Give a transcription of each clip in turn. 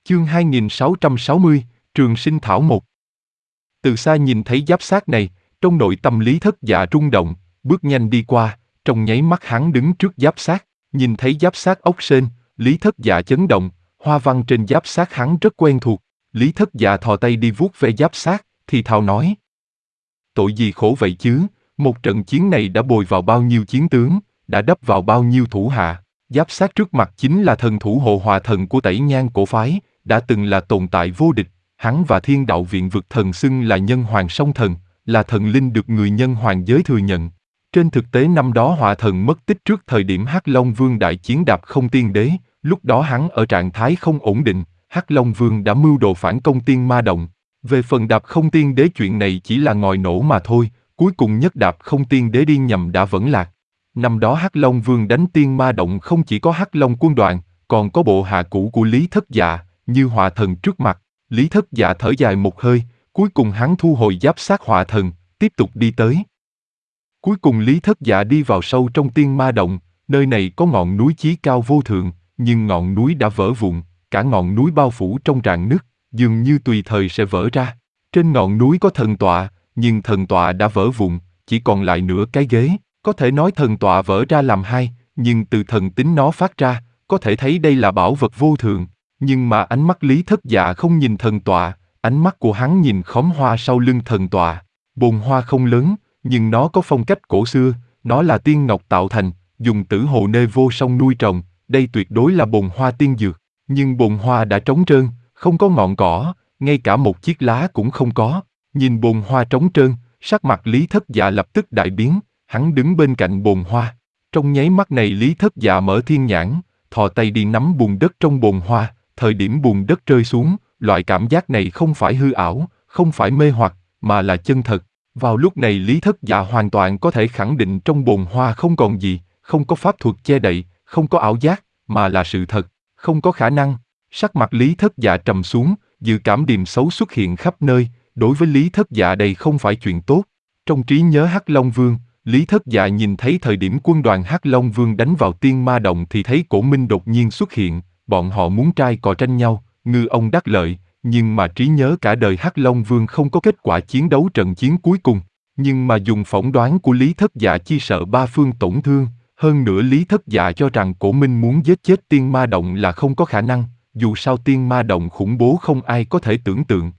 Chương 2660, Trường Sinh Thảo 1. Từ xa nhìn thấy giáp xác này, trong nội tâm Lý Thất Dạ rung động, bước nhanh đi qua, trong nháy mắt hắn đứng trước giáp xác, nhìn thấy giáp xác ốc sên, Lý Thất Dạ chấn động, hoa văn trên giáp xác hắn rất quen thuộc, Lý Thất Dạ thò tay đi vuốt ve giáp xác, thì thào nói. Tội gì khổ vậy chứ, một trận chiến này đã bồi vào bao nhiêu chiến tướng, đã đắp vào bao nhiêu thủ hạ, giáp xác trước mặt chính là thần thủ hộ hòa thần của Tẩy Nhan cổ phái, đã từng là tồn tại vô địch, hắn và Thiên Đạo Viện vực thần xưng là nhân hoàng song thần, là thần linh được người nhân hoàng giới thừa nhận. Trên thực tế năm đó Hỏa Thần mất tích trước thời điểm Hắc Long Vương đại chiến Đạp Không Tiên Đế, lúc đó hắn ở trạng thái không ổn định, Hắc Long Vương đã mưu đồ phản công Tiên Ma Động. Về phần Đạp Không Tiên Đế chuyện này chỉ là ngòi nổ mà thôi, cuối cùng nhất Đạp Không Tiên Đế đi nhầm đã vẫn lạc. Năm đó Hắc Long Vương đánh Tiên Ma Động không chỉ có Hắc Long quân đoàn, còn có bộ hạ cũ của Lý Thất Dạ, như Hỏa Thần trước mặt. Lý Thất Dạ thở dài một hơi, cuối cùng hắn thu hồi giáp xác Hỏa Thần, tiếp tục đi tới. Cuối cùng Lý Thất Dạ đi vào sâu trong Tiên Ma Động, nơi này có ngọn núi chí cao vô thượng, nhưng ngọn núi đã vỡ vụn, cả ngọn núi bao phủ trong rạn nứt, dường như tùy thời sẽ vỡ ra. Trên ngọn núi có thần tọa, nhưng thần tọa đã vỡ vụn, chỉ còn lại nửa cái ghế. Có thể nói thần tọa vỡ ra làm hai, nhưng từ thần tính nó phát ra, có thể thấy đây là bảo vật vô thượng. Nhưng mà ánh mắt Lý Thất Dạ không nhìn thần tọa, ánh mắt của hắn nhìn khóm hoa sau lưng thần tọa. Bồn hoa không lớn, nhưng nó có phong cách cổ xưa, nó là tiên ngọc tạo thành, dùng tử hồ nê vô song nuôi trồng, đây tuyệt đối là bồn hoa tiên dược. Nhưng bồn hoa đã trống trơn, không có ngọn cỏ, ngay cả một chiếc lá cũng không có. Nhìn bồn hoa trống trơn, sắc mặt Lý Thất Dạ lập tức đại biến, hắn đứng bên cạnh bồn hoa. Trong nháy mắt này Lý Thất Dạ mở thiên nhãn, thò tay đi nắm bùn đất trong bồn hoa, thời điểm bùn đất rơi xuống, loại cảm giác này không phải hư ảo, không phải mê hoặc, mà là chân thật. Vào lúc này Lý Thất Dạ hoàn toàn có thể khẳng định trong bồn hoa không còn gì, không có pháp thuật che đậy, không có ảo giác, mà là sự thật, không có khả năng. Sắc mặt Lý Thất Dạ trầm xuống, dự cảm điềm xấu xuất hiện khắp nơi, đối với Lý Thất Dạ đây không phải chuyện tốt. Trong trí nhớ Hắc Long Vương, Lý Thất Dạ nhìn thấy thời điểm quân đoàn Hắc Long Vương đánh vào Tiên Ma Động thì thấy Cổ Minh đột nhiên xuất hiện, bọn họ muốn trai cò tranh nhau, ngư ông đắc lợi, nhưng mà trí nhớ cả đời Hắc Long Vương không có kết quả chiến đấu trận chiến cuối cùng. Nhưng mà dùng phỏng đoán của Lý Thất Dạ chi sợ ba phương tổn thương, hơn nữa Lý Thất Dạ cho rằng Cổ Minh muốn giết chết Tiên Ma Động là không có khả năng, dù sao Tiên Ma Động khủng bố không ai có thể tưởng tượng.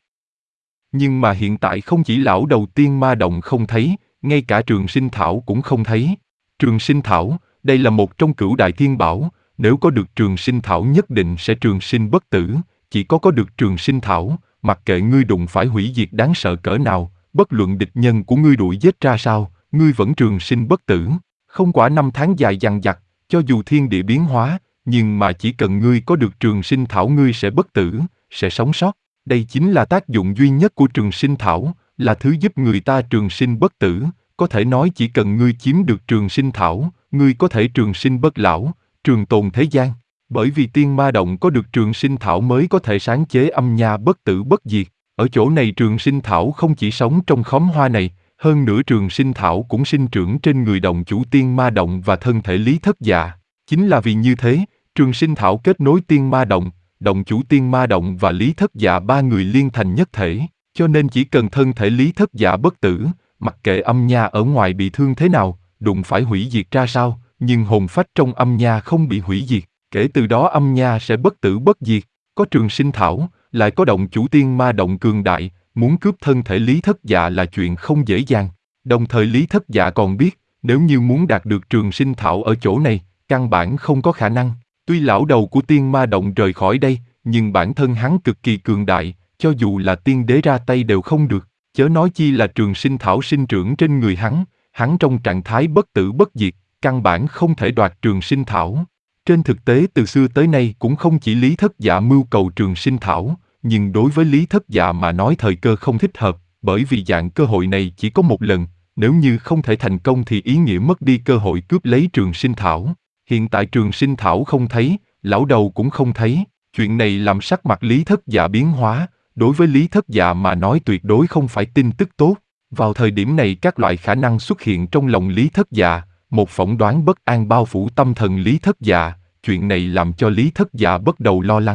Nhưng mà hiện tại không chỉ lão đầu Tiên Ma Động không thấy, ngay cả Trường Sinh Thảo cũng không thấy. Trường Sinh Thảo, đây là một trong cửu đại thiên bảo, nếu có được Trường Sinh Thảo nhất định sẽ trường sinh bất tử, chỉ có được Trường Sinh Thảo, mặc kệ ngươi đụng phải hủy diệt đáng sợ cỡ nào, bất luận địch nhân của ngươi đuổi giết ra sao, ngươi vẫn trường sinh bất tử. Không quả năm tháng dài dằng dặc, cho dù thiên địa biến hóa, nhưng mà chỉ cần ngươi có được Trường Sinh Thảo ngươi sẽ bất tử, sẽ sống sót. Đây chính là tác dụng duy nhất của Trường Sinh Thảo, là thứ giúp người ta trường sinh bất tử, có thể nói chỉ cần ngươi chiếm được Trường Sinh Thảo, ngươi có thể trường sinh bất lão, trường tồn thế gian. Bởi vì Tiên Ma Động có được Trường Sinh Thảo mới có thể sáng chế âm nha bất tử bất diệt. Ở chỗ này Trường Sinh Thảo không chỉ sống trong khóm hoa này, hơn nữa Trường Sinh Thảo cũng sinh trưởng trên người động chủ Tiên Ma Động và thân thể Lý Thất Dạ. Chính là vì như thế, Trường Sinh Thảo kết nối Tiên Ma Động, động chủ Tiên Ma Động và Lý Thất Dạ ba người liên thành nhất thể, cho nên chỉ cần thân thể Lý Thất Dạ bất tử, mặc kệ âm nha ở ngoài bị thương thế nào, đụng phải hủy diệt ra sao, nhưng hồn phách trong âm nha không bị hủy diệt, kể từ đó âm nha sẽ bất tử bất diệt. Có Trường Sinh Thảo, lại có động chủ Tiên Ma Động cường đại, muốn cướp thân thể Lý Thất Dạ là chuyện không dễ dàng. Đồng thời Lý Thất Dạ còn biết, nếu như muốn đạt được Trường Sinh Thảo ở chỗ này, căn bản không có khả năng. Tuy lão đầu của Tiên Ma Động rời khỏi đây, nhưng bản thân hắn cực kỳ cường đại, cho dù là tiên đế ra tay đều không được, chớ nói chi là Trường Sinh Thảo sinh trưởng trên người hắn trong trạng thái bất tử bất diệt, căn bản không thể đoạt Trường Sinh Thảo. Trên thực tế từ xưa tới nay cũng không chỉ Lý Thất Dạ mưu cầu Trường Sinh Thảo, nhưng đối với Lý Thất Dạ mà nói thời cơ không thích hợp, bởi vì dạng cơ hội này chỉ có một lần, nếu như không thể thành công thì ý nghĩa mất đi cơ hội cướp lấy Trường Sinh Thảo. Hiện tại Trường Sinh Thảo không thấy, lão đầu cũng không thấy, chuyện này làm sắc mặt Lý Thất Dạ biến hóa, đối với Lý Thất Dạ mà nói tuyệt đối không phải tin tức tốt. Vào thời điểm này các loại khả năng xuất hiện trong lòng Lý Thất Dạ, một phỏng đoán bất an bao phủ tâm thần Lý Thất Dạ, chuyện này làm cho Lý Thất Dạ bắt đầu lo lắng.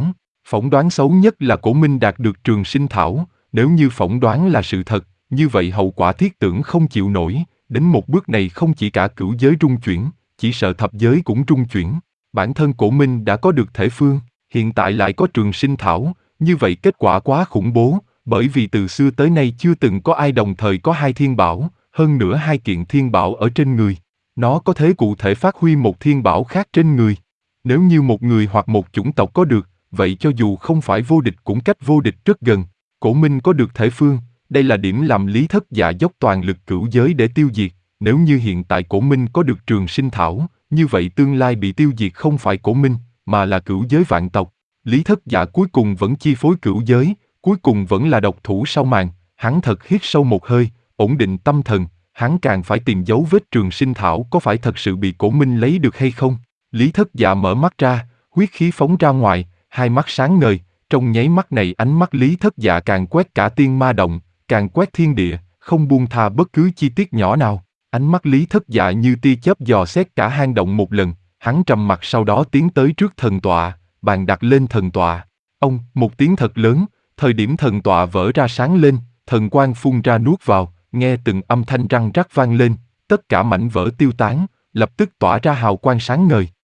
Phỏng đoán xấu nhất là Cổ Minh đạt được trường sinh thảo, nếu như phỏng đoán là sự thật, như vậy hậu quả thiết tưởng không chịu nổi, đến một bước này không chỉ cả cửu giới rung chuyển, chỉ sợ thập giới cũng rung chuyển. Bản thân Cổ Minh đã có được thể phương, hiện tại lại có trường sinh thảo, như vậy kết quả quá khủng bố, bởi vì từ xưa tới nay chưa từng có ai đồng thời có hai thiên bảo, hơn nữa hai kiện thiên bảo ở trên người. Nó có thể cụ thể phát huy một thiên bảo khác trên người. Nếu như một người hoặc một chủng tộc có được, vậy cho dù không phải vô địch cũng cách vô địch rất gần. Cổ Minh có được thể phương, đây là điểm làm Lý Thất Dạ dốc toàn lực cửu giới để tiêu diệt. Nếu như hiện tại Cổ Minh có được trường sinh thảo, như vậy tương lai bị tiêu diệt không phải Cổ Minh, mà là cửu giới vạn tộc. Lý Thất Dạ cuối cùng vẫn chi phối cửu giới, cuối cùng vẫn là độc thủ sau màn. Hắn thật hít sâu một hơi, ổn định tâm thần, hắn càng phải tìm dấu vết trường sinh thảo có phải thật sự bị Cổ Minh lấy được hay không. Lý Thất Dạ mở mắt ra, huyết khí phóng ra ngoài, hai mắt sáng ngời, trong nháy mắt này ánh mắt Lý Thất Dạ càng quét cả tiên ma động, càng quét thiên địa, không buông tha bất cứ chi tiết nhỏ nào. Ánh mắt Lý Thất Dạ như tia chớp dò xét cả hang động một lần, hắn trầm mặt sau đó tiến tới trước thần tọa, bàn đặt lên thần tọa. Ông, một tiếng thật lớn, thời điểm thần tọa vỡ ra sáng lên, thần quang phun ra nuốt vào, nghe từng âm thanh răng rắc vang lên, tất cả mảnh vỡ tiêu tán, lập tức tỏa ra hào quang sáng ngời.